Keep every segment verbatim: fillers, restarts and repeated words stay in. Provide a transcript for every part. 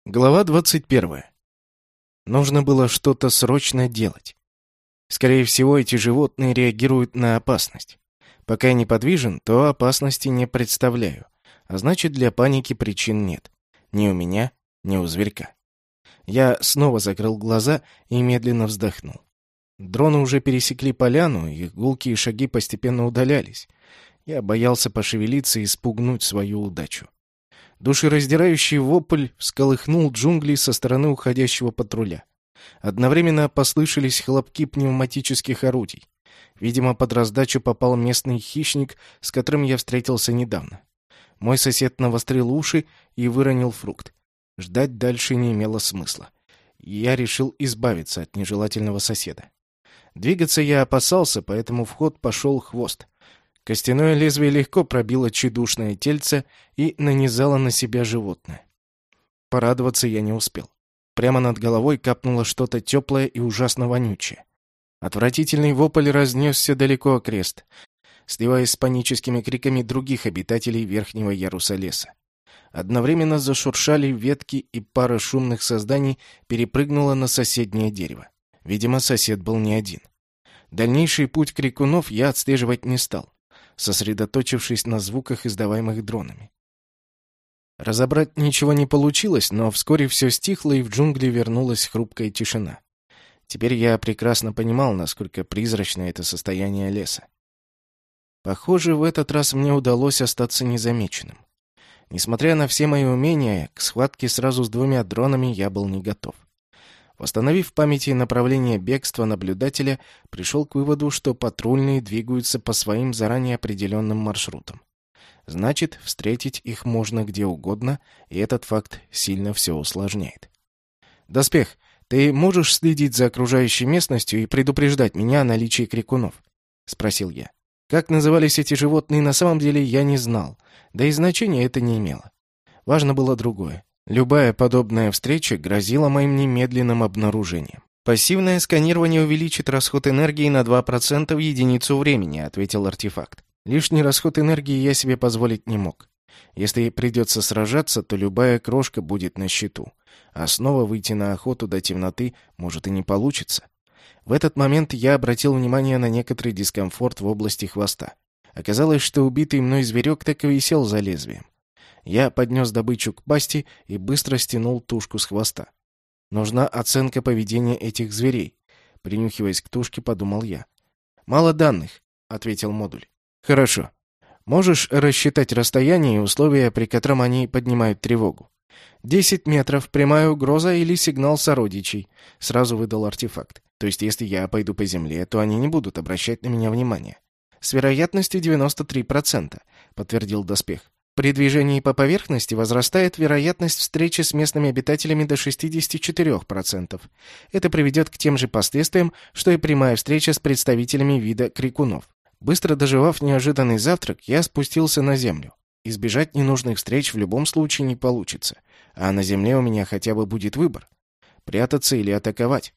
Глава двадцать первая. Нужно было что-то срочно делать. Скорее всего, эти животные реагируют на опасность. Пока я неподвижен, то опасности не представляю, а значит, для паники причин нет. Ни у меня, ни у зверька. Я снова закрыл глаза и медленно вздохнул. Дроны уже пересекли поляну, их гулкие шаги постепенно удалялись. Я боялся пошевелиться и спугнуть свою удачу. Душераздирающий вопль всколыхнул джунгли со стороны уходящего патруля. Одновременно послышались хлопки пневматических орудий. Видимо, под раздачу попал местный хищник, с которым я встретился недавно. Мой сосед навострил уши и выронил фрукт. Ждать дальше не имело смысла. Я решил избавиться от нежелательного соседа. Двигаться я опасался, поэтому в ход пошел хвост. Костяное лезвие легко пробило тщедушное тельце и нанизало на себя животное. Порадоваться я не успел. Прямо над головой капнуло что-то теплое и ужасно вонючее. Отвратительный вопль разнесся далеко окрест, сливаясь с паническими криками других обитателей верхнего яруса леса. Одновременно зашуршали ветки, и пара шумных созданий перепрыгнула на соседнее дерево. Видимо, сосед был не один. Дальнейший путь крикунов я отслеживать не стал, сосредоточившись на звуках, издаваемых дронами. Разобрать ничего не получилось, но вскоре все стихло, и в джунгли вернулась хрупкая тишина. Теперь я прекрасно понимал, насколько призрачно это состояние леса. Похоже, в этот раз мне удалось остаться незамеченным. Несмотря на все мои умения, к схватке сразу с двумя дронами я был не готов. Восстановив в памяти направление бегства наблюдателя, пришел к выводу, что патрульные двигаются по своим заранее определенным маршрутам. Значит, встретить их можно где угодно, и этот факт сильно все усложняет. «Доспех, ты можешь следить за окружающей местностью и предупреждать меня о наличии крикунов?» — спросил я. Как назывались эти животные на самом деле, я не знал, да и значения это не имело. Важно было другое. Любая подобная встреча грозила моим немедленным обнаружением. «Пассивное сканирование увеличит расход энергии на два процента в единицу времени», — ответил артефакт. Лишний расход энергии я себе позволить не мог. Если придется сражаться, то любая крошка будет на счету, а снова выйти на охоту до темноты может и не получится. В этот момент я обратил внимание на некоторый дискомфорт в области хвоста. Оказалось, что убитый мной зверек так и висел за лезвием. Я поднес добычу к пасти и быстро стянул тушку с хвоста. Нужна оценка поведения этих зверей. Принюхиваясь к тушке, подумал я. «Мало данных», — ответил модуль. «Хорошо. Можешь рассчитать расстояние и условия, при котором они поднимают тревогу?» «Десять метров, прямая угроза или сигнал сородичей», — сразу выдал артефакт. «То есть, если я пойду по земле, то они не будут обращать на меня внимания». «С вероятностью девяносто три процента», — подтвердил доспех. «При движении по поверхности возрастает вероятность встречи с местными обитателями до шестьдесят четыре процента. Это приведет к тем же последствиям, что и прямая встреча с представителями вида крикунов». Быстро доживав неожиданный завтрак, я спустился на землю. Избежать ненужных встреч в любом случае не получится, а на земле у меня хотя бы будет выбор — прятаться или атаковать.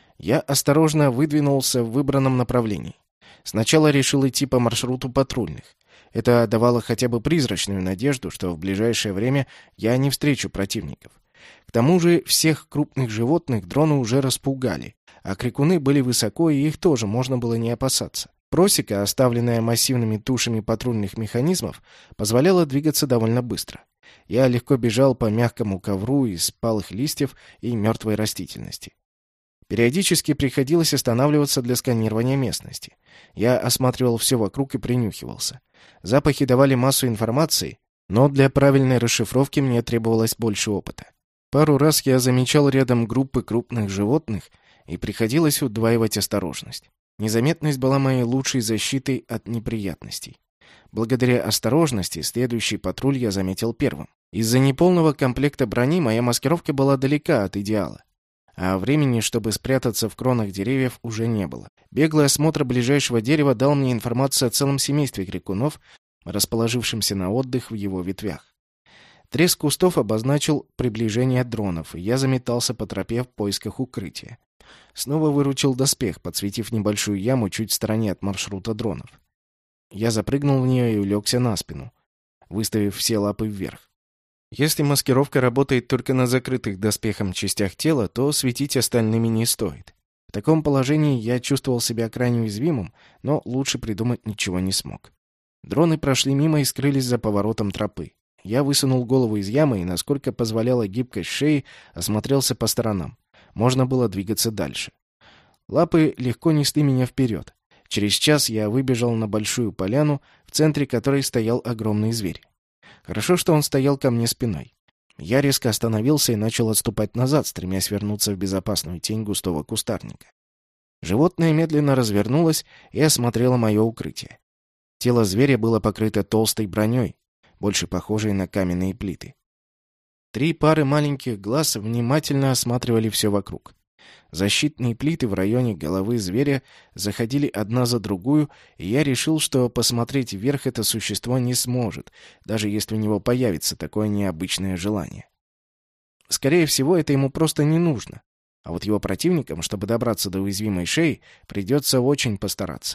Я осторожно выдвинулся в выбранном направлении. Сначала решил идти по маршруту патрульных. Это давало хотя бы призрачную надежду, что в ближайшее время я не встречу противников. К тому же всех крупных животных дроны уже распугали, а крикуны были высоко, и их тоже можно было не опасаться. Просека, оставленная массивными тушами патрульных механизмов, позволяла двигаться довольно быстро. Я легко бежал по мягкому ковру из палых листьев и мертвой растительности. Периодически приходилось останавливаться для сканирования местности. Я осматривал все вокруг и принюхивался. Запахи давали массу информации, но для правильной расшифровки мне требовалось больше опыта. Пару раз я замечал рядом группы крупных животных, и приходилось удваивать осторожность. Незаметность была моей лучшей защитой от неприятностей. Благодаря осторожности следующий патруль я заметил первым. Из-за неполного комплекта брони моя маскировка была далека от идеала, а времени, чтобы спрятаться в кронах деревьев, уже не было. Беглый осмотр ближайшего дерева дал мне информацию о целом семействе крикунов, расположившемся на отдых в его ветвях. Треск кустов обозначил приближение дронов, и я заметался по тропе в поисках укрытия. Снова выручил доспех, подсветив небольшую яму чуть в стороне от маршрута дронов. Я запрыгнул в нее и улегся на спину, выставив все лапы вверх. Если маскировка работает только на закрытых доспехом частях тела, то светить остальными не стоит. В таком положении я чувствовал себя крайне уязвимым, но лучше придумать ничего не смог. Дроны прошли мимо и скрылись за поворотом тропы. Я высунул голову из ямы и, насколько позволяла гибкость шеи, осмотрелся по сторонам. Можно было двигаться дальше. Лапы легко несли меня вперед. Через час я выбежал на большую поляну, в центре которой стоял огромный зверь. Хорошо, что он стоял ко мне спиной. Я резко остановился и начал отступать назад, стремясь вернуться в безопасную тень густого кустарника. Животное медленно развернулось и осмотрело мое укрытие. Тело зверя было покрыто толстой броней, больше похожей на каменные плиты. Три пары маленьких глаз внимательно осматривали все вокруг. Защитные плиты в районе головы зверя заходили одна за другую, и я решил, что посмотреть вверх это существо не сможет, даже если у него появится такое необычное желание. Скорее всего, это ему просто не нужно. А вот его противникам, чтобы добраться до уязвимой шеи, придется очень постараться.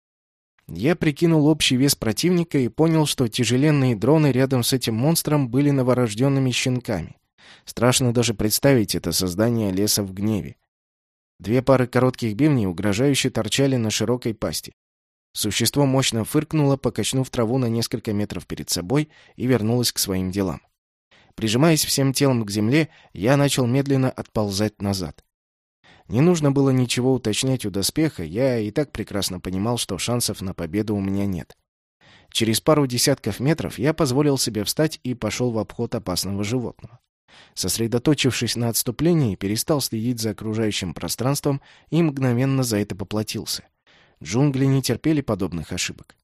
Я прикинул общий вес противника и понял, что тяжеленные дроны рядом с этим монстром были новорожденными щенками. Страшно даже представить это создание леса в гневе. Две пары коротких бивней угрожающе торчали на широкой пасти. Существо мощно фыркнуло, покачнув траву на несколько метров перед собой, и вернулось к своим делам. Прижимаясь всем телом к земле, я начал медленно отползать назад. Не нужно было ничего уточнять у доспеха, я и так прекрасно понимал, что шансов на победу у меня нет. Через пару десятков метров я позволил себе встать и пошел в обход опасного животного. Сосредоточившись на отступлении, перестал следить за окружающим пространством и мгновенно за это поплатился. Джунгли не терпели подобных ошибок.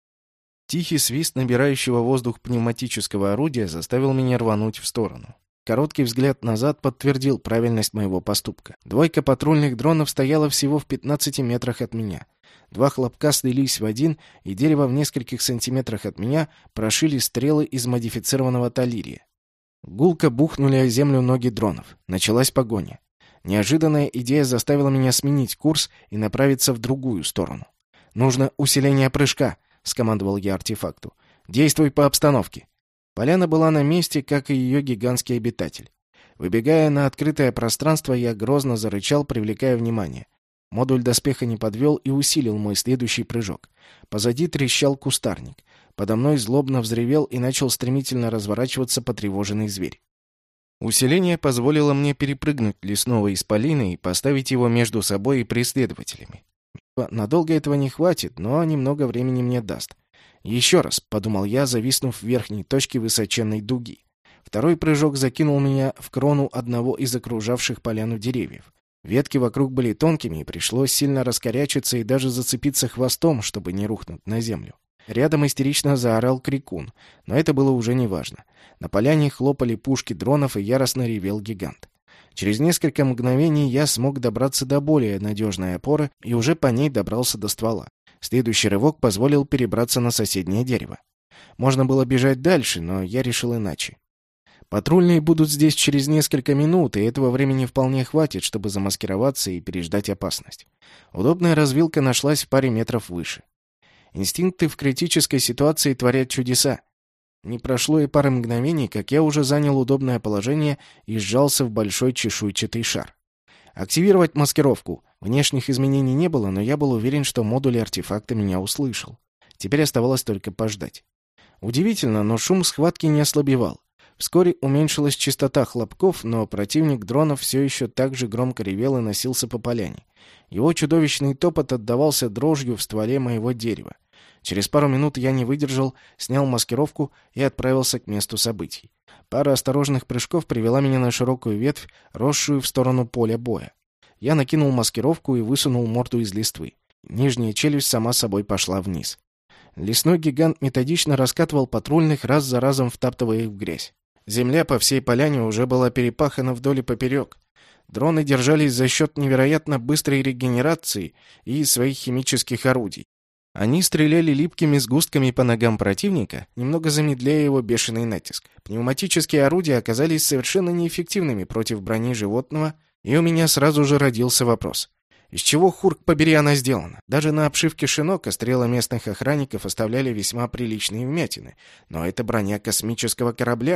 Тихий свист набирающего воздух пневматического орудия заставил меня рвануть в сторону. Короткий взгляд назад подтвердил правильность моего поступка. Двойка патрульных дронов стояла всего в пятнадцати метрах от меня. Два хлопка слились в один, и дерево в нескольких сантиметрах от меня прошили стрелы из модифицированного таллирия. Гулко бухнули о землю ноги дронов. Началась погоня. Неожиданная идея заставила меня сменить курс и направиться в другую сторону. «Нужно усиление прыжка», — скомандовал я артефакту. «Действуй по обстановке». Поляна была на месте, как и ее гигантский обитатель. Выбегая на открытое пространство, я грозно зарычал, привлекая внимание. Модуль доспеха не подвел и усилил мой следующий прыжок. Позади трещал кустарник. Подо мной злобно взревел и начал стремительно разворачиваться потревоженный зверь. Усиление позволило мне перепрыгнуть лесного исполина и поставить его между собой и преследователями. Надолго этого не хватит, но немного времени мне даст. «Еще раз», — подумал я, зависнув в верхней точке высоченной дуги. Второй прыжок закинул меня в крону одного из окружавших поляну деревьев. Ветки вокруг были тонкими, и пришлось сильно раскорячиться и даже зацепиться хвостом, чтобы не рухнуть на землю. Рядом истерично заорал крикун, но это было уже неважно. На поляне хлопали пушки дронов, и яростно ревел гигант. Через несколько мгновений я смог добраться до более надежной опоры и уже по ней добрался до ствола. Следующий рывок позволил перебраться на соседнее дерево. Можно было бежать дальше, но я решил иначе. Патрульные будут здесь через несколько минут, и этого времени вполне хватит, чтобы замаскироваться и переждать опасность. Удобная развилка нашлась в паре метров выше. Инстинкты в критической ситуации творят чудеса. Не прошло и пары мгновений, как я уже занял удобное положение и сжался в большой чешуйчатый шар. Активировать маскировку. Внешних изменений не было, но я был уверен, что модуль артефакта меня услышал. Теперь оставалось только пождать. Удивительно, но шум схватки не ослабевал. Вскоре уменьшилась частота хлопков, но противник дронов все еще так же громко ревел и носился по поляне. Его чудовищный топот отдавался дрожью в стволе моего дерева. Через пару минут я не выдержал, снял маскировку и отправился к месту событий. Пара осторожных прыжков привела меня на широкую ветвь, росшую в сторону поля боя. Я накинул маскировку и высунул морду из листвы. Нижняя челюсть сама собой пошла вниз. Лесной гигант методично раскатывал патрульных, раз за разом втаптывая их в грязь. Земля по всей поляне уже была перепахана вдоль и поперек. Дроны держались за счет невероятно быстрой регенерации и своих химических орудий. Они стреляли липкими сгустками по ногам противника, немного замедляя его бешеный натиск. Пневматические орудия оказались совершенно неэффективными против брони животного, и у меня сразу же родился вопрос. Из чего, хурк побери, она сделана? Даже на обшивке шинока стрелы местных охранников оставляли весьма приличные вмятины. Но это броня космического корабля.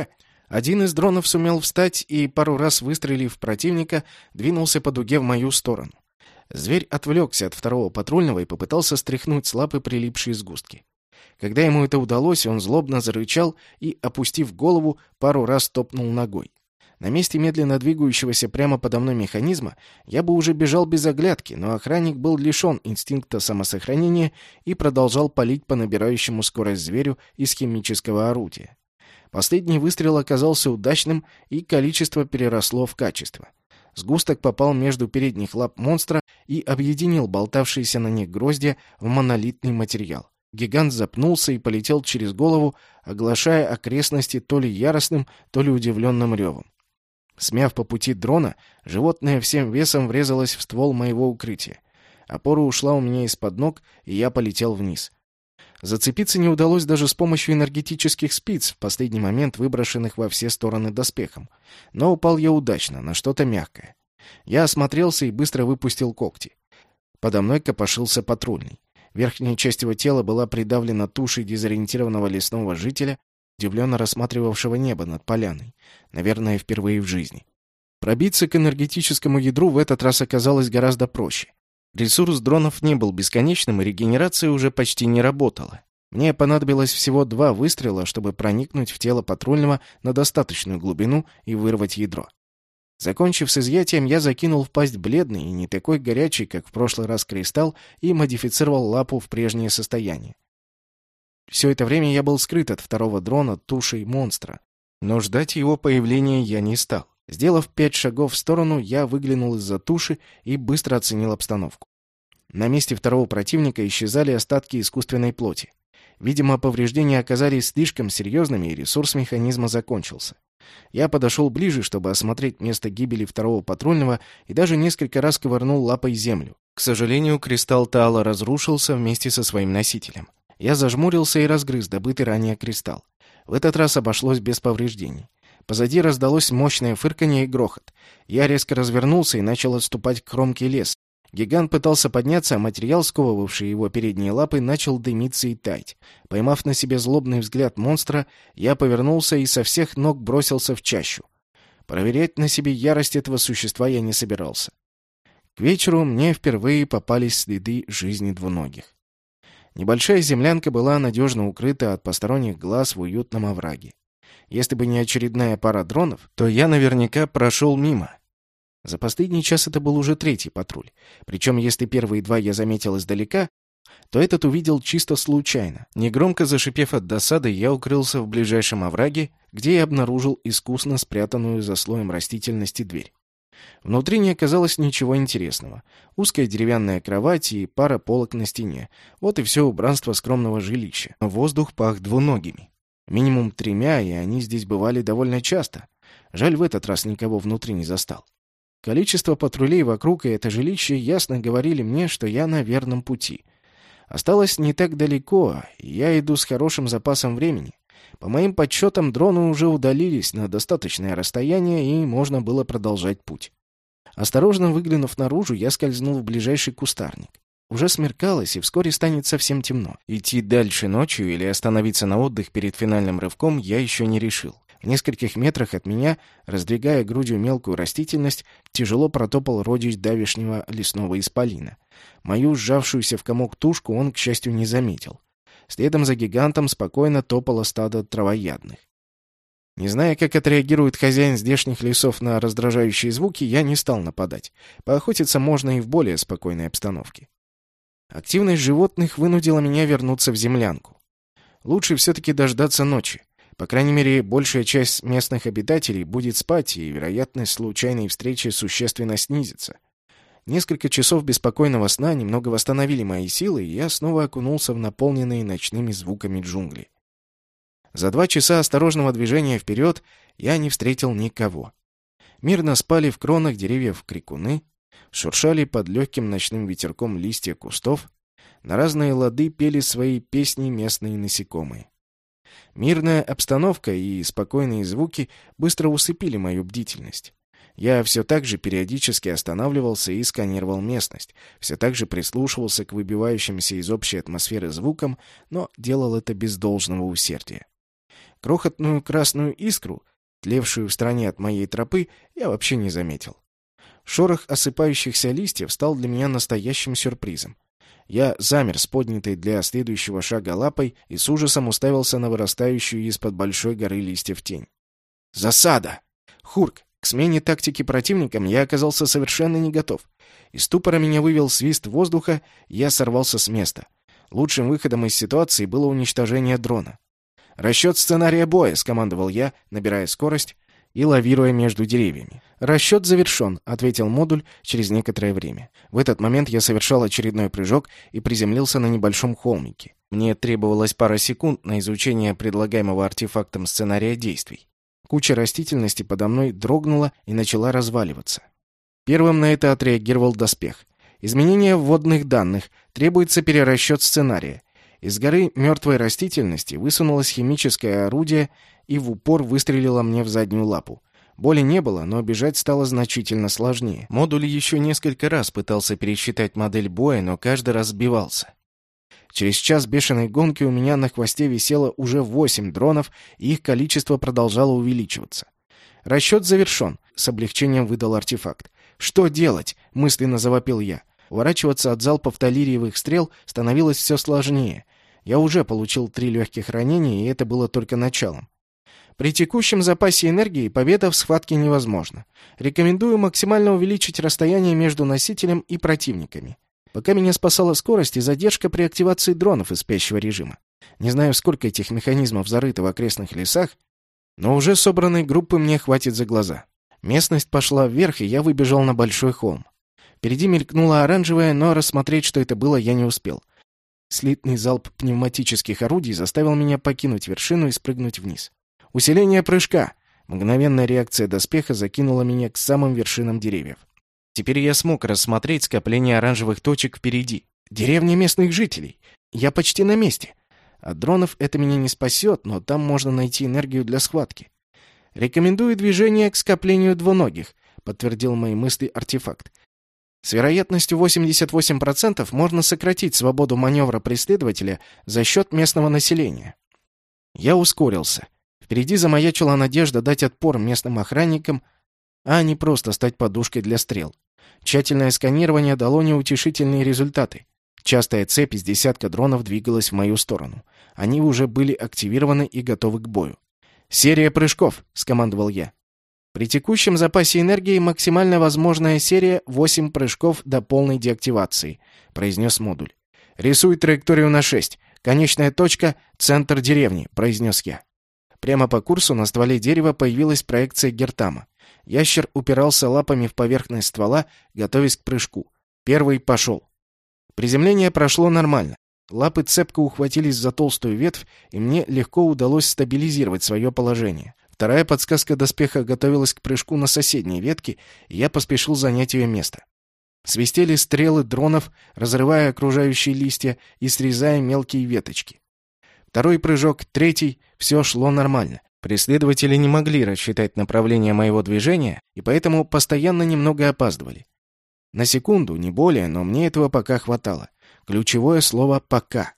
Один из дронов сумел встать и, пару раз выстрелив в противника, двинулся по дуге в мою сторону. Зверь отвлекся от второго патрульного и попытался стряхнуть с лапы прилипшие сгустки. Когда ему это удалось, он злобно зарычал и, опустив голову, пару раз топнул ногой. На месте медленно двигающегося прямо подо мной механизма я бы уже бежал без оглядки, но охранник был лишен инстинкта самосохранения и продолжал палить по набирающему скорость зверю из химического орудия. Последний выстрел оказался удачным, и количество переросло в качество. Сгусток попал между передних лап монстра и объединил болтавшиеся на них гроздья в монолитный материал. Гигант запнулся и полетел через голову, оглашая окрестности то ли яростным, то ли удивленным ревом. Смяв по пути дрона, животное всем весом врезалось в ствол моего укрытия. Опора ушла у меня из-под ног, и я полетел вниз. Зацепиться не удалось даже с помощью энергетических спиц, в последний момент выброшенных во все стороны доспехом. Но упал я удачно, на что-то мягкое. Я осмотрелся и быстро выпустил когти. Подо мной копошился патрульный. Верхняя часть его тела была придавлена тушей дезориентированного лесного жителя, удивленно рассматривавшего небо над поляной. Наверное, впервые в жизни. Пробиться к энергетическому ядру в этот раз оказалось гораздо проще. Ресурс дронов не был бесконечным, и регенерация уже почти не работала. Мне понадобилось всего два выстрела, чтобы проникнуть в тело патрульного на достаточную глубину и вырвать ядро. Закончив с изъятием, я закинул в пасть бледный и не такой горячий, как в прошлый раз кристалл, и модифицировал лапу в прежнее состояние. Все это время я был скрыт от второго дрона тушей монстра, но ждать его появления я не стал. Сделав пять шагов в сторону, я выглянул из-за туши и быстро оценил обстановку. На месте второго противника исчезали остатки искусственной плоти. Видимо, повреждения оказались слишком серьезными, и ресурс механизма закончился. Я подошел ближе, чтобы осмотреть место гибели второго патрульного, и даже несколько раз ковырнул лапой землю. К сожалению, кристалл Таала разрушился вместе со своим носителем. Я зажмурился и разгрыз добытый ранее кристалл. В этот раз обошлось без повреждений. Позади раздалось мощное фырканье и грохот. Я резко развернулся и начал отступать к кромке леса. Гигант пытался подняться, а материал, сковывавший его передние лапы, начал дымиться и таять. Поймав на себе злобный взгляд монстра, я повернулся и со всех ног бросился в чащу. Проверять на себе ярость этого существа я не собирался. К вечеру мне впервые попались следы жизни двуногих. Небольшая землянка была надежно укрыта от посторонних глаз в уютном овраге. Если бы не очередная пара дронов, то я наверняка прошел мимо. За последний час это был уже третий патруль. Причем, если первые два я заметил издалека, то этот увидел чисто случайно. Негромко зашипев от досады, я укрылся в ближайшем овраге, где и обнаружил искусно спрятанную за слоем растительности дверь. Внутри не оказалось ничего интересного. Узкая деревянная кровать и пара полок на стене. Вот и все убранство скромного жилища. Воздух пах двуногими. Минимум тремя, и они здесь бывали довольно часто. Жаль, в этот раз никого внутри не застал. Количество патрулей вокруг и это жилище ясно говорили мне, что я на верном пути. Осталось не так далеко, и я иду с хорошим запасом времени. По моим подсчетам, дроны уже удалились на достаточное расстояние, и можно было продолжать путь. Осторожно выглянув наружу, я скользнул в ближайший кустарник. Уже смеркалось, и вскоре станет совсем темно. Идти дальше ночью или остановиться на отдых перед финальным рывком я еще не решил. В нескольких метрах от меня, раздвигая грудью мелкую растительность, тяжело протопал родич давешнего лесного исполина. Мою сжавшуюся в комок тушку он, к счастью, не заметил. Следом за гигантом спокойно топало стадо травоядных. Не зная, как отреагирует хозяин здешних лесов на раздражающие звуки, я не стал нападать. Поохотиться можно и в более спокойной обстановке. Активность животных вынудила меня вернуться в землянку. Лучше все-таки дождаться ночи. По крайней мере, большая часть местных обитателей будет спать, и вероятность случайной встречи существенно снизится. Несколько часов беспокойного сна немного восстановили мои силы, и я снова окунулся в наполненные ночными звуками джунгли. За два часа осторожного движения вперед я не встретил никого. Мирно спали в кронах деревьев крикуны, шуршали под легким ночным ветерком листья кустов, на разные лады пели свои песни местные насекомые. Мирная обстановка и спокойные звуки быстро усыпили мою бдительность. Я все так же периодически останавливался и сканировал местность, все так же прислушивался к выбивающимся из общей атмосферы звукам, но делал это без должного усердия. Крохотную красную искру, тлевшую в стороне от моей тропы, я вообще не заметил. Шорох осыпающихся листьев стал для меня настоящим сюрпризом. Я замер с поднятой для следующего шага лапой и с ужасом уставился на вырастающую из-под большой горы листьев тень. «Засада!» Хурк! К смене тактики противникам я оказался совершенно не готов. Из ступора меня вывел свист воздуха, и я сорвался с места. Лучшим выходом из ситуации было уничтожение дрона. «Расчет сценария боя», — скомандовал я, набирая скорость и лавируя между деревьями. «Расчет завершен», — ответил модуль через некоторое время. В этот момент я совершал очередной прыжок и приземлился на небольшом холмике. Мне требовалось пара секунд на изучение предлагаемого артефактом сценария действий. Куча растительности подо мной дрогнула и начала разваливаться. Первым на это отреагировал доспех. Изменение вводных данных. Требуется перерасчет сценария. Из горы мертвой растительности высунулось химическое орудие и в упор выстрелило мне в заднюю лапу. Боли не было, но бежать стало значительно сложнее. Модуль еще несколько раз пытался пересчитать модель боя, но каждый раз сбивался. Через час бешеной гонки у меня на хвосте висело уже восемь дронов, и их количество продолжало увеличиваться. «Расчет завершен», — с облегчением выдал артефакт. «Что делать?» — мысленно завопил я. Уворачиваться от залпов талириевых стрел становилось все сложнее. Я уже получил три легких ранения, и это было только началом. При текущем запасе энергии победа в схватке невозможна. Рекомендую максимально увеличить расстояние между носителем и противниками. Пока меня спасала скорость и задержка при активации дронов из спящего режима. Не знаю, сколько этих механизмов зарыто в окрестных лесах, но уже собранной группы мне хватит за глаза. Местность пошла вверх, и я выбежал на большой холм. Впереди мелькнула оранжевая, но рассмотреть, что это было, я не успел. Слитный залп пневматических орудий заставил меня покинуть вершину и спрыгнуть вниз. Усиление прыжка. Мгновенная реакция доспеха закинула меня к самым вершинам деревьев. Теперь я смог рассмотреть скопление оранжевых точек впереди. Деревня местных жителей. Я почти на месте. От дронов это меня не спасет, но там можно найти энергию для схватки. Рекомендую движение к скоплению двуногих, подтвердил мои мысли артефакт. С вероятностью восемьдесят восемь процентов можно сократить свободу маневра преследователя за счет местного населения. Я ускорился. Впереди замаячила надежда дать отпор местным охранникам, а не просто стать подушкой для стрел. Тщательное сканирование дало неутешительные результаты. Частая цепь из десятка дронов двигалась в мою сторону. Они уже были активированы и готовы к бою. «Серия прыжков», — скомандовал я. При текущем запасе энергии максимально возможная серия восемь прыжков до полной деактивации, произнес модуль. Рисуй траекторию на шесть. Конечная точка — центр деревни, произнес я. Прямо по курсу на стволе дерева появилась проекция Гертама. Ящер упирался лапами в поверхность ствола, готовясь к прыжку. Первый пошел. Приземление прошло нормально. Лапы цепко ухватились за толстую ветвь, и мне легко удалось стабилизировать свое положение. Вторая подсказка доспеха готовилась к прыжку на соседней ветке, и я поспешил занять ее место. Свистели стрелы дронов, разрывая окружающие листья и срезая мелкие веточки. Второй прыжок, третий — все шло нормально. Преследователи не могли рассчитать направление моего движения, и поэтому постоянно немного опаздывали. На секунду, не более, но мне этого пока хватало. Ключевое слово «пока».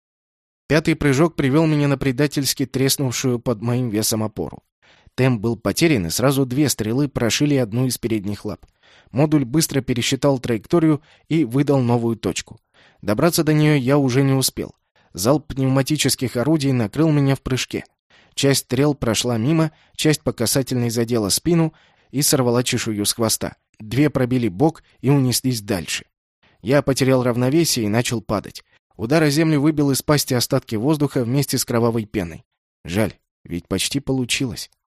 Пятый прыжок привел меня на предательски треснувшую под моим весом опору. Темп был потерян, и сразу две стрелы прошили одну из передних лап. Модуль быстро пересчитал траекторию и выдал новую точку. Добраться до нее я уже не успел. Залп пневматических орудий накрыл меня в прыжке. Часть стрел прошла мимо, часть по касательной задела спину и сорвала чешую с хвоста. Две пробили бок и унеслись дальше. Я потерял равновесие и начал падать. Удар о землю выбил из пасти остатки воздуха вместе с кровавой пеной. Жаль, ведь почти получилось.